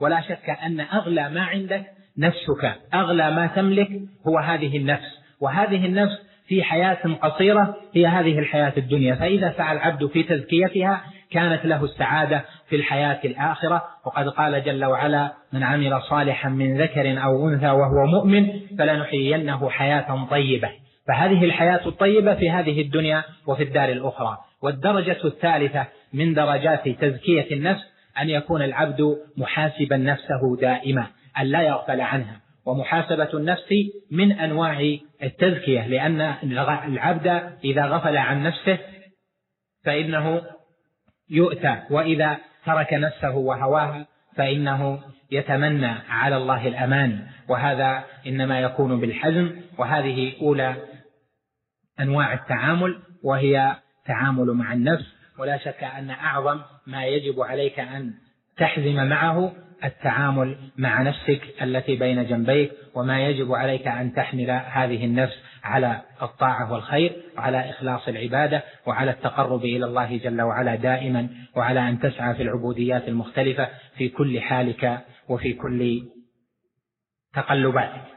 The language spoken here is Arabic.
ولا شك أن أغلى ما عندك نفسك، أغلى ما تملك هو هذه النفس، وهذه النفس في حياة قصيرة هي هذه الحياة الدنيا، فإذا سعى العبد في تزكيتها كانت له السعادة في الحياة الآخرة. وقد قال جل وعلا: من عمل صالحا من ذكر أو أنثى وهو مؤمن فلنحيينه حياة طيبة. فهذه الحياة الطيبة في هذه الدنيا وفي الدار الأخرى. والدرجة الثالثة من درجات تزكية النفس أن يكون العبد محاسبا نفسه دائما، أن لا يغفل عنها. ومحاسبة النفس من أنواع التزكية، لأن العبد إذا غفل عن نفسه فإنه يؤتى، وإذا ترك نفسه وهواها فإنه يتمنى على الله الأمان، وهذا إنما يكون بالحزم. وهذه أولى أنواع التعامل، وهي تعامل مع النفس. ولا شك أن أعظم ما يجب عليك أن تحزم معه التعامل مع نفسك التي بين جنبيك، وما يجب عليك أن تحمل هذه النفس على الطاعة والخير، وعلى إخلاص العبادة، وعلى التقرب إلى الله جل وعلا دائما، وعلى أن تسعى في العبوديات المختلفة في كل حالك وفي كل تقلباتك.